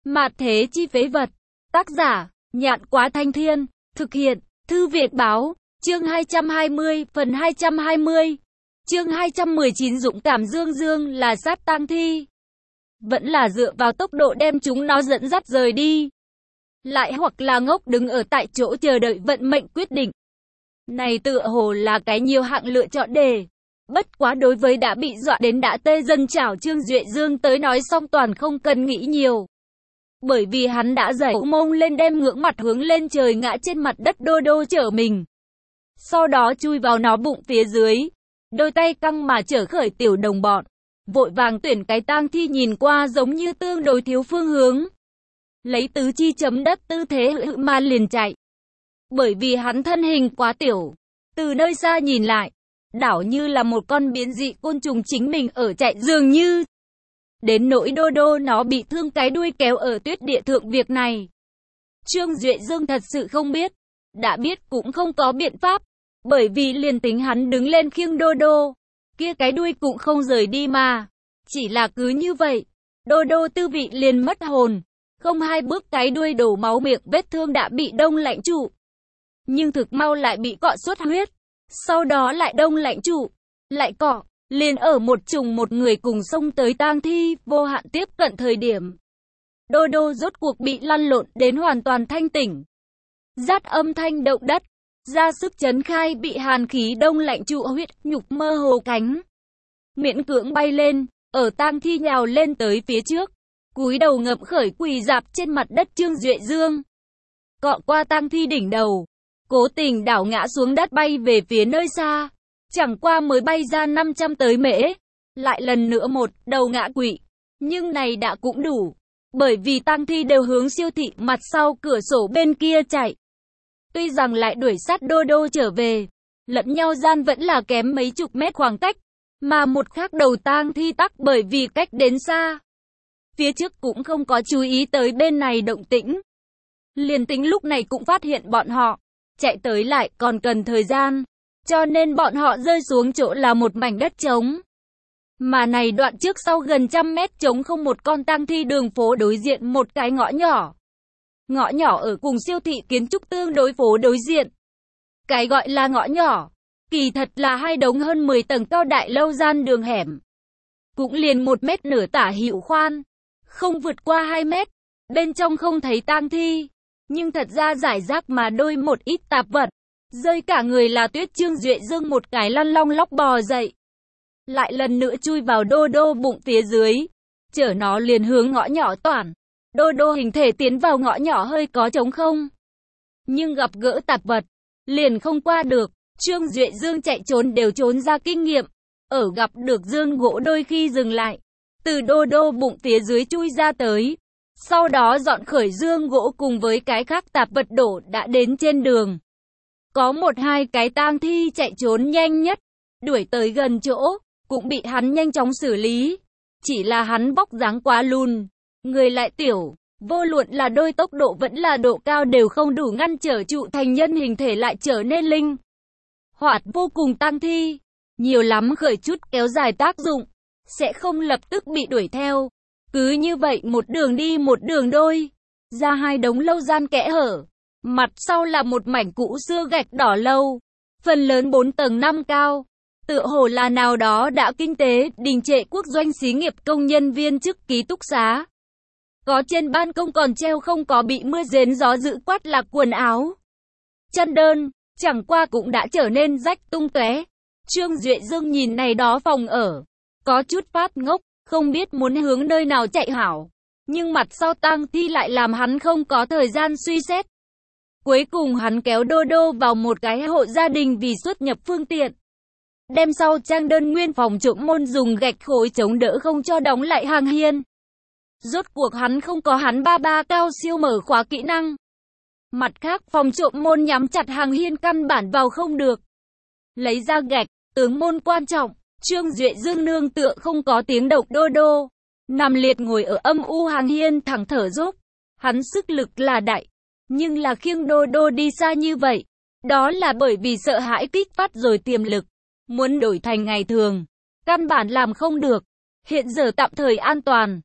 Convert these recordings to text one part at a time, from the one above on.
Mạt thế chi phế vật. Tác giả, Nhạn Quá Thanh Thiên. Thực hiện, Thư Việt Báo. Chương 220, phần 220. Chương 219 Dũng cảm Dương Dương là sát tang thi. Vẫn là dựa vào tốc độ đem chúng nó dẫn dắt rời đi. Lại hoặc là ngốc đứng ở tại chỗ chờ đợi vận mệnh quyết định. Này tựa hồ là cái nhiều hạng lựa chọn đề. Bất quá đối với đã bị dọa đến đã tê dần chảo Trương Duệ Dương tới nói xong toàn không cần nghĩ nhiều. Bởi vì hắn đã giãy mông lên đem ngưỡng mặt hướng lên trời ngã trên mặt đất đô đô chở mình. Sau đó chui vào nó bụng phía dưới. Đôi tay căng mà chở khởi tiểu đồng bọn. Vội vàng tuyển cái tang thi nhìn qua giống như tương đối thiếu phương hướng. Lấy tứ chi chấm đất tư thế mà liền chạy. Bởi vì hắn thân hình quá tiểu. Từ nơi xa nhìn lại, đảo như là một con biến dị côn trùng chính mình ở chạy dường như. Đến nỗi đô đô nó bị thương cái đuôi kéo ở tuyết địa thượng việc này. Trương Duệ Dương thật sự không biết. Đã biết cũng không có biện pháp. Bởi vì liền tính hắn đứng lên khiêng đô đô. Kia cái đuôi cũng không rời đi mà. Chỉ là cứ như vậy. Đô đô tư vị liền mất hồn. Không hai bước cái đuôi đổ máu miệng vết thương đã bị đông lạnh trụ. Nhưng thực mau lại bị cọ xuất huyết. Sau đó lại đông lạnh trụ. Lại cọ. Liền ở một người cùng xông tới tang thi vô hạn tiếp cận thời điểm. Đô đô rốt cuộc bị lăn lộn đến hoàn toàn thanh tỉnh. Rát âm thanh động đất. Ra sức chấn khai bị hàn khí đông lạnh trụ huyết nhục mơ hồ cánh. Miễn cưỡng bay lên. Ở tang thi nhào lên tới phía trước. Cúi đầu ngập khởi quỳ dạp trên mặt đất Trương Duệ Dương. Cọ qua tang thi đỉnh đầu. Cố tình đảo ngã xuống đất bay về phía nơi xa. Chẳng qua mới bay ra 500 tới mễ. Lại lần nữa một đầu ngã quỵ. Nhưng này đã cũng đủ. Bởi vì tang thi đều hướng siêu thị mặt sau cửa sổ bên kia chạy. Tuy rằng lại đuổi sát đô đô trở về. Lẫn nhau gian vẫn là kém mấy chục mét khoảng cách. Mà một khác đầu tang thi tắc bởi vì cách đến xa. Phía trước cũng không có chú ý tới bên này động tĩnh. Liền tính lúc này cũng phát hiện bọn họ. Chạy tới lại còn cần thời gian. Cho nên bọn họ rơi xuống chỗ là một mảnh đất trống. Mà này đoạn trước sau gần 100 mét trống không một con tang thi đường phố đối diện một cái ngõ nhỏ. Ngõ nhỏ ở cùng siêu thị kiến trúc tương đối phố đối diện. Cái gọi là ngõ nhỏ. Kỳ thật là hai đống hơn 10 tầng cao đại lâu gian đường hẻm. Cũng liền 1 mét nửa tả hữu khoan. Không vượt qua 2 mét. Bên trong không thấy tang thi. Nhưng thật ra giải rác mà đôi một ít tạp vật. Rơi cả người là tuyết Trương Duệ Dương một cái lăn long lóc bò dậy. Lại lần nữa chui vào đô đô bụng phía dưới. Chở nó liền hướng ngõ nhỏ toàn. Đô đô hình thể tiến vào ngõ nhỏ hơi có trống không. Nhưng gặp gỡ tạp vật. Liền không qua được. Trương Duệ Dương chạy trốn đều trốn ra kinh nghiệm. Ở gặp được dương gỗ đôi khi dừng lại. Từ đô đô bụng phía dưới chui ra tới. Sau đó dọn khởi dương gỗ cùng với cái khác tạp vật đổ đã đến trên đường. Có 1-2 cái tang thi chạy trốn nhanh nhất. Đuổi tới gần chỗ. Cũng bị hắn nhanh chóng xử lý. Chỉ là hắn vóc dáng quá lùn. Người lại tiểu. Vô luận là đôi tốc độ vẫn là độ cao đều không đủ ngăn trở trụ thành nhân hình thể lại trở nên linh hoạt vô cùng tang thi. Nhiều lắm khởi chút kéo dài tác dụng. Sẽ không lập tức bị đuổi theo. Cứ như vậy một đường đi một đường đôi. Ra hai đống lâu gian kẽ hở. Mặt sau là một mảnh cũ xưa gạch đỏ lâu. Phần lớn 4 tầng 5 cao. Tựa hồ là nào đó đã kinh tế đình trệ quốc doanh xí nghiệp công nhân viên chức ký túc xá. Có trên ban công còn treo không có bị mưa rến gió dữ quát lạc quần áo. Chân đơn. Chẳng qua cũng đã trở nên rách tung tóe. Trương Duệ Dương nhìn này đó phòng ở. Có chút phát ngốc. Không biết muốn hướng nơi nào chạy hảo. Nhưng mặt sau tang thi lại làm hắn không có thời gian suy xét. Cuối cùng hắn kéo đô đô vào một cái hộ gia đình vì xuất nhập phương tiện. Đem sau trang đơn nguyên phòng trộm môn dùng gạch khối chống đỡ không cho đóng lại hàng hiên. Rốt cuộc hắn không có hắn ba cao siêu mở khóa kỹ năng. Mặt khác phòng trộm môn nhắm chặt hàng hiên căn bản vào không được. Lấy ra gạch, tướng môn quan trọng. Trương Duệ Dương nương tựa không có tiếng động đô đô. Nằm liệt ngồi ở âm u hàng hiên thẳng thở dốc. Hắn sức lực là đại. Nhưng là khiêng đô đô đi xa như vậy. Đó là bởi vì sợ hãi kích phát rồi tiềm lực. Muốn đổi thành ngày thường. Căn bản làm không được. Hiện giờ tạm thời an toàn.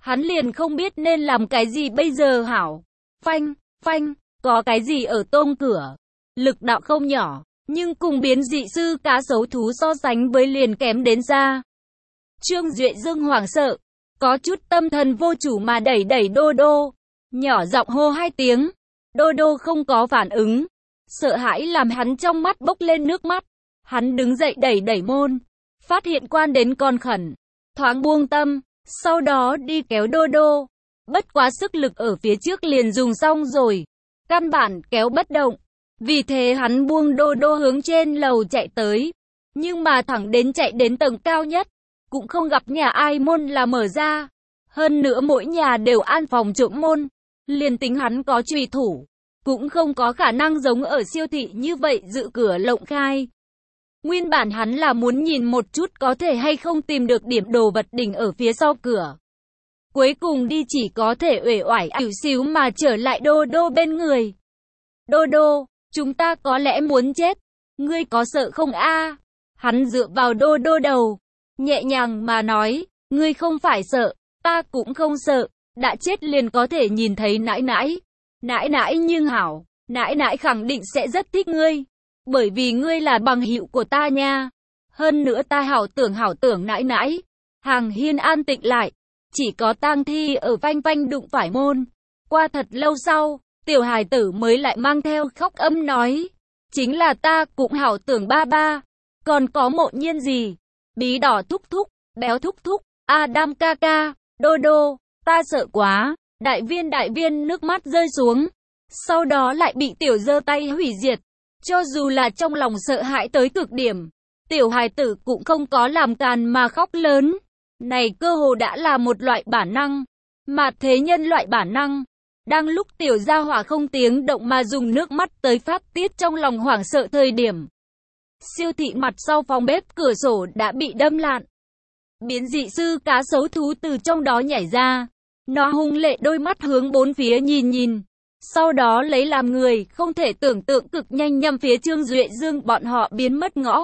Hắn liền không biết nên làm cái gì bây giờ hảo. Phanh, phanh, có cái gì ở tôm cửa. Lực đạo không nhỏ, nhưng cùng biến dị sư cá sấu thú so sánh với liền kém đến xa. Trương Duệ Dương hoảng sợ, có chút tâm thần vô chủ mà đẩy Đô Đô. Nhỏ giọng hô 2 tiếng. Đô Đô không có phản ứng. Sợ hãi làm hắn trong mắt bốc lên nước mắt. Hắn đứng dậy đẩy môn. Phát hiện quan đến còn khẩn. Thoáng buông tâm. Sau đó đi kéo Đô Đô. Bất quá sức lực ở phía trước liền dùng xong rồi. Căn bản kéo bất động. Vì thế hắn buông Đô Đô hướng trên lầu chạy tới. Nhưng mà thẳng đến chạy đến tầng cao nhất. Cũng không gặp nhà ai môn là mở ra. Hơn nữa mỗi nhà đều an phòng trộm môn. Liền tính hắn có trùy thủ. Cũng không có khả năng giống ở siêu thị như vậy giữ cửa lộng khai. Nguyên bản hắn là muốn nhìn một chút có thể hay không tìm được điểm đồ vật đỉnh ở phía sau cửa. Cuối cùng đi chỉ có thể uể oải ỉu xíu mà trở lại Đô Đô bên người. Đô Đô, chúng ta có lẽ muốn chết. Ngươi có sợ không a? Hắn dựa vào Đô Đô đầu. Nhẹ nhàng mà nói, ngươi không phải sợ, ta cũng không sợ. Đã chết liền có thể nhìn thấy nãi nãi. Nãi nãi nhưng hảo, nãi nãi khẳng định sẽ rất thích ngươi. Bởi vì ngươi là bằng hữu của ta nha. Hơn nữa ta hảo tưởng nãi nãi. Hàng Hiên an tĩnh lại. Chỉ có Tang Thi ở phanh phanh đụng phải môn. Qua thật lâu sau, tiểu hài tử mới lại mang theo khóc âm nói. Chính là ta cũng hảo tưởng ba ba. Còn có Mộ Nhiên gì? Bí đỏ thúc thúc, béo thúc thúc, Adam ca ca, Đô Đô. Ta sợ quá. Đại viên nước mắt rơi xuống. Sau đó lại bị tiểu giơ tay hủy diệt. Cho dù là trong lòng sợ hãi tới cực điểm, tiểu hài tử cũng không có làm càn mà khóc lớn. Này cơ hồ đã là một loại bản năng. Mà thế nhân loại bản năng. Đang lúc tiểu gia hỏa không tiếng động mà dùng nước mắt tới phát tiết trong lòng hoảng sợ thời điểm. Siêu thị mặt sau phòng bếp cửa sổ đã bị đâm lạn. Biến dị sư cá sấu thú từ trong đó nhảy ra. Nó hung lệ đôi mắt hướng bốn phía nhìn. Sau đó lấy làm người không thể tưởng tượng cực nhanh nhằm phía Trương Duệ Dương bọn họ biến mất ngõ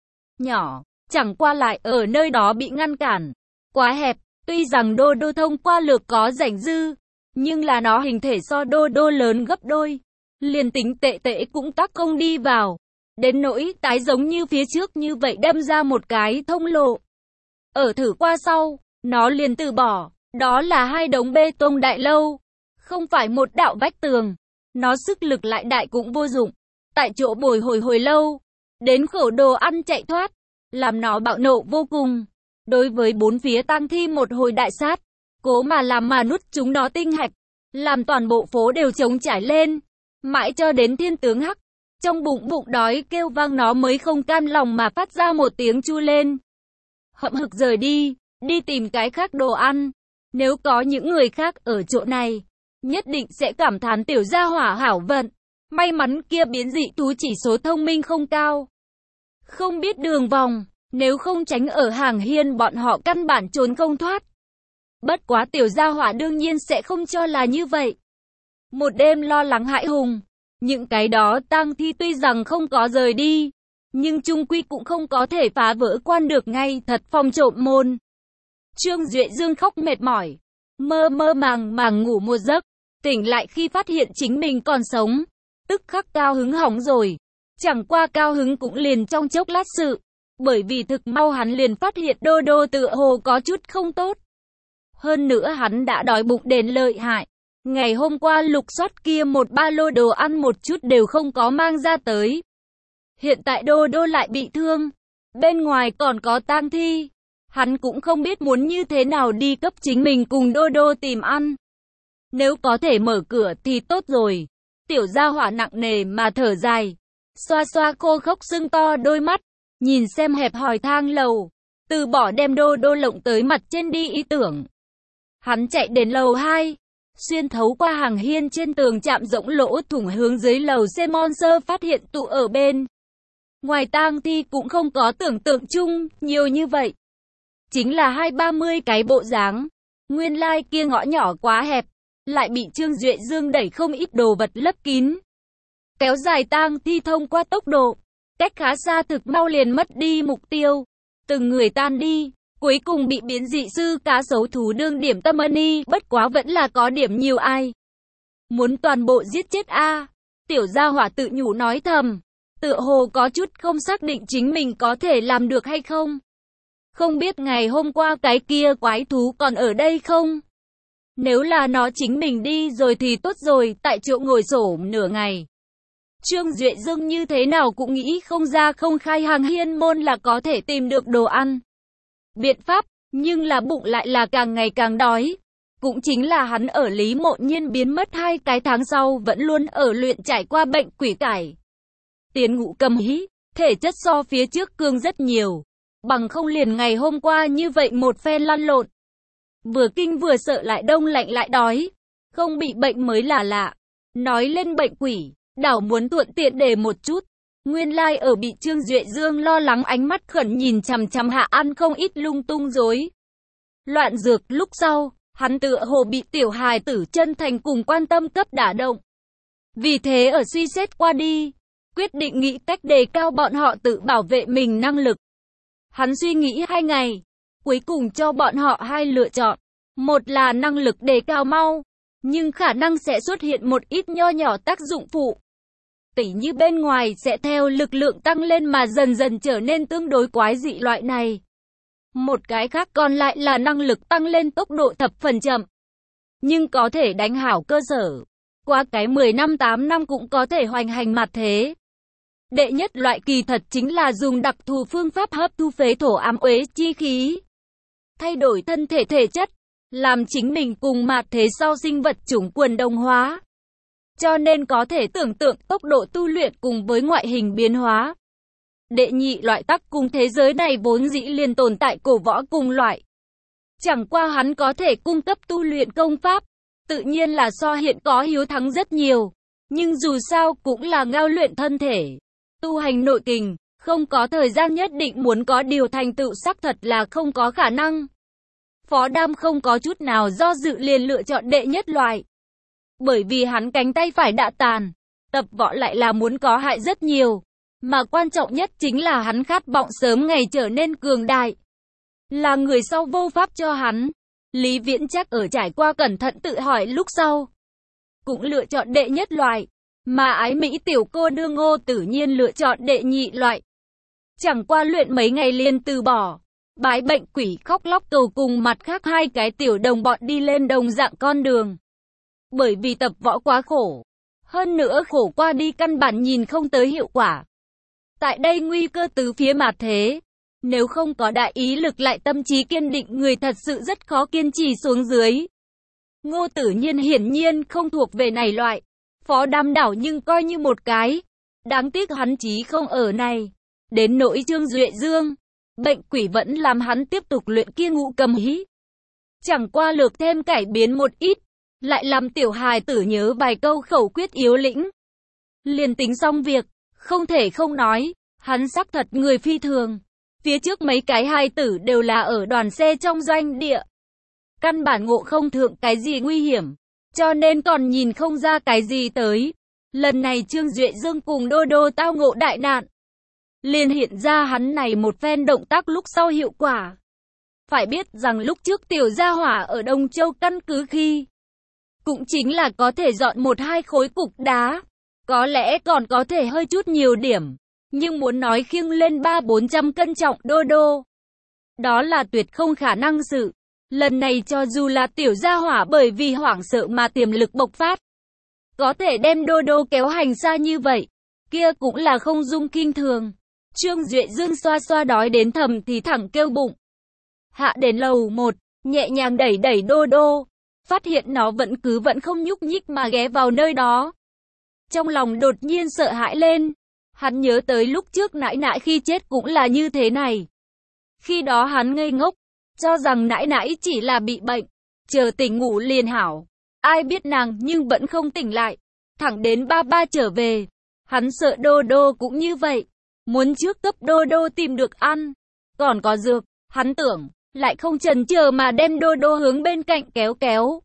nhỏ. Chẳng qua lại ở nơi đó bị ngăn cản. Quá hẹp, tuy rằng Đô Đô thông qua lược có rảnh dư. Nhưng là nó hình thể so Đô Đô lớn gấp đôi. Liền tính tệ cũng tác không đi vào. Đến nỗi tái giống như phía trước như vậy đâm ra một cái thông lộ. Ở thử qua sau, nó liền từ bỏ. Đó là 2 đống bê tông đại lâu. Không phải một đạo vách tường. Nó sức lực lại đại cũng vô dụng. Tại chỗ bồi hồi lâu. Đến khẩu đồ ăn chạy thoát. Làm nó bạo nộ vô cùng. Đối với bốn phía Tang Thi một hồi đại sát. Cố mà làm mà nuốt chúng nó tinh hạch. Làm toàn bộ phố đều trống trải lên. Mãi cho đến thiên tướng Hắc. Trong bụng đói kêu vang nó mới không cam lòng mà phát ra một tiếng chu lên. Hậm hực rời đi. Đi tìm cái khác đồ ăn. Nếu có những người khác ở chỗ này, nhất định sẽ cảm thán tiểu gia hỏa hảo vận. May mắn kia biến dị thú chỉ số thông minh không cao. Không biết đường vòng, nếu không tránh ở Hàng Hiên bọn họ căn bản trốn không thoát. Bất quá tiểu gia hỏa đương nhiên sẽ không cho là như vậy. Một đêm lo lắng hãi hùng, những cái đó Tang Thi tuy rằng không có rời đi, nhưng chung quy cũng không có thể phá vỡ quan được ngay thật phòng trộm môn. Trương Duệ Dương khóc mệt mỏi, mơ màng ngủ một giấc, tỉnh lại khi phát hiện chính mình còn sống, tức khắc cao hứng hỏng rồi. Chẳng qua cao hứng cũng liền trong chốc lát sự, bởi vì thực mau hắn liền phát hiện Đô Đô tựa hồ có chút không tốt. Hơn nữa hắn đã đói bụng đến lợi hại, ngày hôm qua lục soát kia một ba lô đồ ăn một chút đều không có mang ra tới. Hiện tại Đô Đô lại bị thương, bên ngoài còn có Tang Thi. Hắn cũng không biết muốn như thế nào đi cấp chính mình cùng Đô Đô tìm ăn. Nếu có thể mở cửa thì tốt rồi. Tiểu gia hỏa nặng nề mà thở dài. Xoa xoa khô khốc sưng to đôi mắt. Nhìn xem hẹp hòi thang lầu. Từ bỏ đem Đô Đô lộng tới mặt trên đi ý tưởng. Hắn chạy đến lầu 2. Xuyên thấu qua Hàng Hiên trên tường chạm rỗng lỗ thủng hướng dưới lầu xe Monster phát hiện tụ ở bên. Ngoài Tang Thi cũng không có tưởng tượng chung nhiều như vậy. Chính là 20-30 cái bộ dáng. Nguyên lai kia ngõ nhỏ quá hẹp, lại bị Trương Duệ Dương đẩy không ít đồ vật lấp kín. Kéo dài Tang Thi thông qua tốc độ, cách khá xa thực mau liền mất đi mục tiêu. Từng người tan đi, Cuối cùng bị biến dị sư cá sấu thú đương điểm tâm ân bất quá vẫn là có điểm nhiều ai. Muốn toàn bộ giết chết a. Tiểu gia hỏa tự nhủ nói thầm, tựa hồ có chút không xác định chính mình có thể làm được hay không. Không biết ngày hôm qua cái kia quái thú còn ở đây không? Nếu là nó chính mình đi rồi thì tốt rồi, tại chỗ ngồi xổm nửa ngày. Trương Duệ Dương như thế nào cũng nghĩ không ra không khai hàng hiên môn là có thể tìm được đồ ăn. Biện pháp, nhưng là bụng lại là càng ngày càng đói. Cũng chính là hắn ở Lý Mộ Nhiên biến mất 2 cái tháng sau vẫn luôn ở luyện trải qua bệnh quỷ cải. Tiến Ngũ Cầm hí, thể chất so phía trước cương rất nhiều. Bằng không liền ngày hôm qua như vậy một phen lăn lộn. Vừa kinh vừa sợ lại đông lạnh lại đói. Không bị bệnh mới là lạ. Nói lên bệnh quỷ, đảo muốn thuận tiện để một chút. Nguyên lai ở bị Trương Duệ Dương lo lắng ánh mắt khẩn nhìn chằm chằm hạ ăn không ít lung tung rối loạn dược lúc sau. Hắn tựa hồ bị tiểu hài tử chân thành cùng quan tâm cấp đả động. Vì thế ở suy xét qua đi, quyết định nghĩ cách đề cao bọn họ tự bảo vệ mình năng lực. Hắn suy nghĩ 2 ngày, cuối cùng cho bọn họ 2 lựa chọn. Một là năng lực đề cao mau, nhưng khả năng sẽ xuất hiện một ít nho nhỏ tác dụng phụ. Tỉ như bên ngoài sẽ theo lực lượng tăng lên mà dần dần trở nên tương đối quái dị loại này. Một cái khác còn lại là năng lực tăng lên tốc độ thập phần chậm. Nhưng có thể đánh hảo cơ sở. Qua cái 10 năm 8 năm cũng có thể hoành hành mặt thế. Đệ nhất loại kỳ thật chính là dùng đặc thù phương pháp hấp thu phế thổ ám uế chi khí. Thay đổi thân thể thể chất. Làm chính mình cùng mặt thế sau sinh vật chủng quần đồng hóa. Cho nên có thể tưởng tượng tốc độ tu luyện cùng với ngoại hình biến hóa. Đệ nhị loại tắc cùng thế giới này vốn dĩ liền tồn tại cổ võ cùng loại. Chẳng qua hắn có thể cung cấp tu luyện công pháp, tự nhiên là so hiện có hiếu thắng rất nhiều. Nhưng dù sao cũng là ngao luyện thân thể, tu hành nội kình, không có thời gian nhất định muốn có điều thành tựu xác thật là không có khả năng. Phó Đam không có chút nào do dự liền lựa chọn đệ nhất loại. Bởi vì hắn cánh tay phải đã tàn, tập võ lại là muốn có hại rất nhiều. Mà quan trọng nhất chính là hắn khát vọng sớm ngày trở nên cường đại. Là người sau vô pháp cho hắn. Lý Viễn chắc ở trải qua cẩn thận tự hỏi lúc sau. Cũng lựa chọn đệ nhất loại. Mà ái Mỹ tiểu cô nương Ngô Tử Nhiên lựa chọn đệ nhị loại. Chẳng qua luyện mấy ngày liền từ bỏ. Bái bệnh quỷ khóc lóc cầu cùng mặt khác 2 cái tiểu đồng bọn đi lên đồng dạng con đường. Bởi vì tập võ quá khổ. Hơn nữa khổ qua đi căn bản nhìn không tới hiệu quả. Tại đây nguy cơ từ phía mặt thế. Nếu không có đại ý lực lại tâm trí kiên định người thật sự rất khó kiên trì xuống dưới. Ngô Tử Nhiên hiển nhiên không thuộc về này loại. Phó Đam đảo nhưng coi như một cái. Đáng tiếc hắn chí không ở này. Đến nỗi Trương Duệ Dương. Bệnh quỷ vẫn làm hắn tiếp tục luyện kia Ngũ Cầm hí. Chẳng qua lược thêm cải biến một ít. Lại làm tiểu hài tử nhớ vài câu khẩu quyết yếu lĩnh. Liền tính xong việc. Không thể không nói, hắn xác thật người phi thường. Phía trước mấy cái hài tử đều là ở đoàn xe trong doanh địa. Căn bản ngộ không thượng cái gì nguy hiểm, cho nên còn nhìn không ra cái gì tới. Lần này Trương Duệ Dương cùng Đô Đô tao ngộ đại nạn. Liền hiện ra hắn này một phen động tác lúc sau hiệu quả. Phải biết rằng lúc trước tiểu gia hỏa ở Đông Châu căn cứ khi, cũng chính là có thể dọn 1-2 khối cục đá. Có lẽ còn có thể hơi chút nhiều điểm, nhưng muốn nói khiêng lên 300-400 cân trọng Đô Đô, đó là tuyệt không khả năng sự. Lần này cho dù là tiểu gia hỏa bởi vì hoảng sợ mà tiềm lực bộc phát, có thể đem Đô Đô kéo hành xa như vậy, kia cũng là không dung kinh thường. Trương Duệ Dương xoa xoa đói đến thầm thì thẳng kêu bụng. Hạ đến lầu 1, nhẹ nhàng đẩy đẩy Đô Đô, phát hiện nó vẫn không nhúc nhích mà ghé vào nơi đó. Trong lòng đột nhiên sợ hãi lên, hắn nhớ tới lúc trước nãi nãi khi chết cũng là như thế này. Khi đó hắn ngây ngốc, cho rằng nãi nãi chỉ là bị bệnh, chờ tỉnh ngủ liền hảo. Ai biết nàng nhưng vẫn không tỉnh lại, thẳng đến ba trở về. Hắn sợ Đô Đô cũng như vậy, muốn trước cấp Đô Đô tìm được ăn, còn có dược, hắn tưởng, lại không chần chờ mà đem Đô Đô hướng bên cạnh kéo.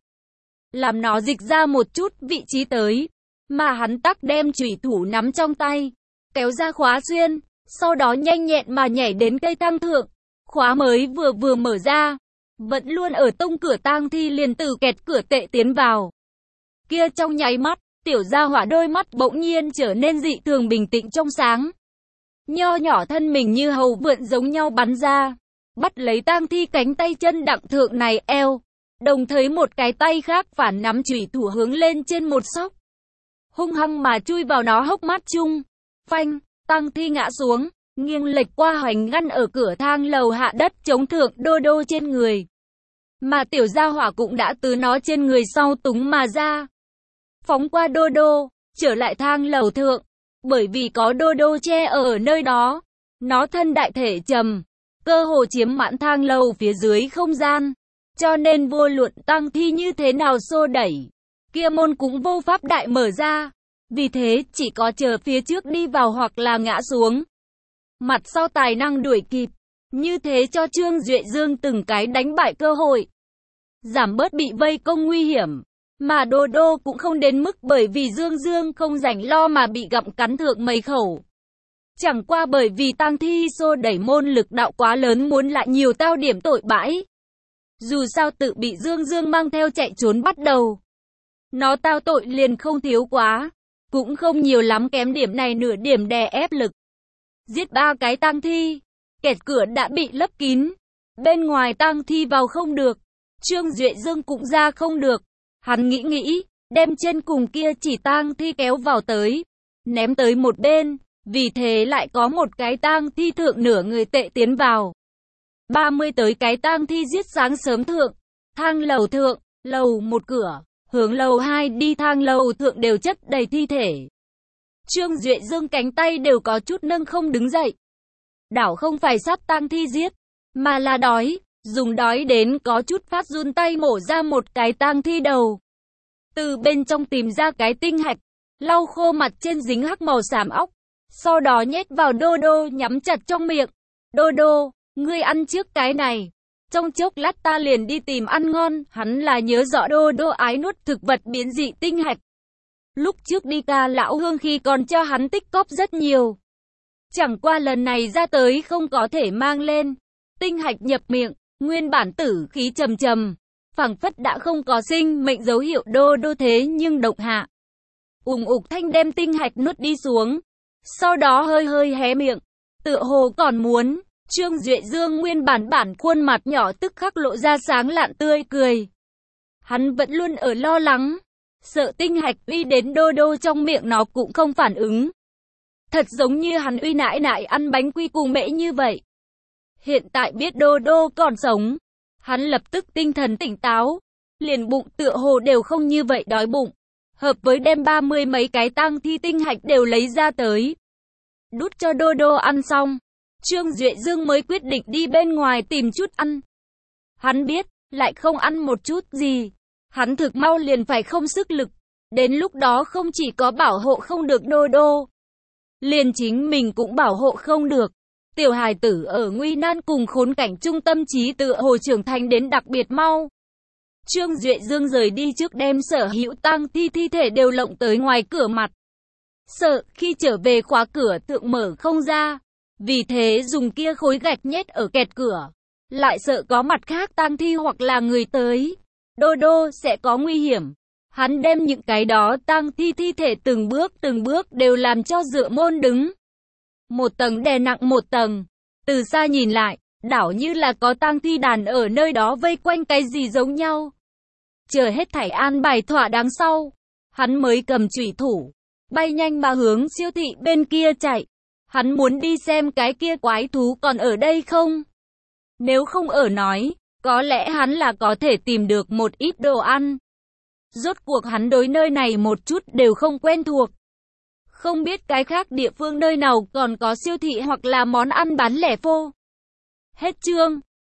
Làm nó dịch ra một chút vị trí tới. Mà hắn tắc đem chủy thủ nắm trong tay, kéo ra khóa xuyên, sau đó nhanh nhẹn mà nhảy đến cây thang thượng, Khóa mới vừa mở ra, vẫn luôn ở tông cửa tang thi liền từ kẹt cửa tệ tiến vào. Kia trong nháy mắt, tiểu gia hỏa đôi mắt bỗng nhiên trở nên dị thường bình tĩnh trong sáng. Nho nhỏ thân mình như hầu vượn giống nhau bắn ra, bắt lấy tang thi cánh tay chân đặng thượng này eo, đồng thời một cái tay khác phản nắm chủy thủ hướng lên trên một xóc, hung hăng mà chui vào nó hốc mắt chung. Phanh, tang thi ngã xuống, nghiêng lệch qua hoành ngăn ở cửa thang lầu hạ đất chống thượng Đô Đô trên người. Mà tiểu gia hỏa cũng đã từ nó trên người sau túng mà ra, phóng qua Đô Đô, trở lại thang lầu thượng. Bởi vì có Đô Đô che ở nơi đó, nó thân đại thể trầm, cơ hồ chiếm mãn thang lầu phía dưới không gian, cho nên vô luận tang thi như thế nào xô đẩy, kia môn cũng vô pháp đại mở ra. Vì thế chỉ có chờ phía trước đi vào hoặc là ngã xuống, mặt sau tài năng đuổi kịp, như thế cho Trương Duệ Dương từng cái đánh bại cơ hội, giảm bớt bị vây công nguy hiểm. Mà Đô Đô cũng không đến mức bởi vì Dương Dương không rảnh lo mà bị gặm cắn thượng mấy khẩu. Chẳng qua bởi vì tang thi xô đẩy môn lực đạo quá lớn muốn lại nhiều tao điểm tội bãi. Dù sao tự bị Dương Dương mang theo chạy trốn bắt đầu, nó tao tội liền không thiếu quá, cũng không nhiều lắm, kém điểm này nửa điểm đè ép lực. Giết 3 cái tang thi, kẹt cửa đã bị lấp kín, bên ngoài tang thi vào không được, Trương Duệ Dương cũng ra không được. Hắn nghĩ, đem trên cùng kia chỉ tang thi kéo vào tới, ném tới một bên, vì thế lại có một cái tang thi thượng nửa người tệ tiến vào. 30 tới cái tang thi giết sáng sớm thượng, thang lầu thượng, lầu 1 cửa, hướng lầu 2 đi, thang lầu thượng đều chất đầy thi thể. Trương Duệ Dương cánh tay đều có chút nâng không đứng dậy. Đảo không phải sát tang thi giết, mà là đói. Dùng đói đến có chút phát run tay mổ ra một cái tang thi đầu. Từ bên trong tìm ra cái tinh hạch, lau khô mặt trên dính hắc màu xám óc. Sau đó nhét vào Đô Đô nhắm chặt trong miệng. Đô Đô, ngươi ăn trước cái này. Trong chốc lát ta liền đi tìm ăn ngon. Hắn là nhớ rõ Đô Đô ái nuốt thực vật biến dị tinh hạch. Lúc trước đi ca lão hương khi còn cho hắn tích cóp rất nhiều. Chẳng qua lần này ra tới không có thể mang lên. Tinh hạch nhập miệng. Nguyên bản tử khí trầm trầm, phảng phất đã không có sinh mệnh dấu hiệu. Đô Đô thế nhưng động hạ, ục thanh đem tinh hạch nuốt đi xuống, sau đó hơi hé miệng, tựa hồ còn muốn. Trương Duệ Dương nguyên bản khuôn mặt nhỏ tức khắc lộ ra sáng lạn tươi cười. Hắn vẫn luôn ở lo lắng, sợ tinh hạch uy đến Đô Đô trong miệng nó cũng không phản ứng. Thật giống như hắn uy nãi nãi ăn bánh quy cùng mễ như vậy. Hiện tại biết Đô Đô còn sống, hắn lập tức tinh thần tỉnh táo, liền bụng tựa hồ đều không như vậy đói bụng, hợp với đem 30 mấy cái tang thi tinh hạch đều lấy ra tới, đút cho Đô Đô ăn xong, Trương Duệ Dương mới quyết định đi bên ngoài tìm chút ăn. Hắn biết, lại không ăn một chút gì, hắn thực mau liền phải không sức lực, đến lúc đó không chỉ có bảo hộ không được Đô Đô, liền chính mình cũng bảo hộ không được. Tiểu hài tử ở nguy nan cùng khốn cảnh trung tâm trí tựa hồ trưởng thành đến đặc biệt mau. Trương Duệ Dương rời đi trước đem sở hữu tang thi thi thể đều lộng tới ngoài cửa mặt. Sợ khi trở về khóa cửa thượng mở không ra, vì thế dùng kia khối gạch nhét ở kẹt cửa. Lại sợ có mặt khác tang thi hoặc là người tới, Đô Đô sẽ có nguy hiểm. Hắn đem những cái đó tang thi thi thể từng bước đều làm cho dựa môn đứng. Một tầng đè nặng một tầng, từ xa nhìn lại, đảo như là có tang thi đàn ở nơi đó vây quanh cái gì giống nhau. Chờ hết thảy an bài thỏa đáng sau, hắn mới cầm chủy thủ, bay nhanh mà hướng siêu thị bên kia chạy. Hắn muốn đi xem cái kia quái thú còn ở đây không. Nếu không ở nói, có lẽ hắn là có thể tìm được một ít đồ ăn. Rốt cuộc hắn đối nơi này một chút đều không quen thuộc. Không biết cái khác địa phương nơi nào còn có siêu thị hoặc là món ăn bán lẻ phô. Hết chương.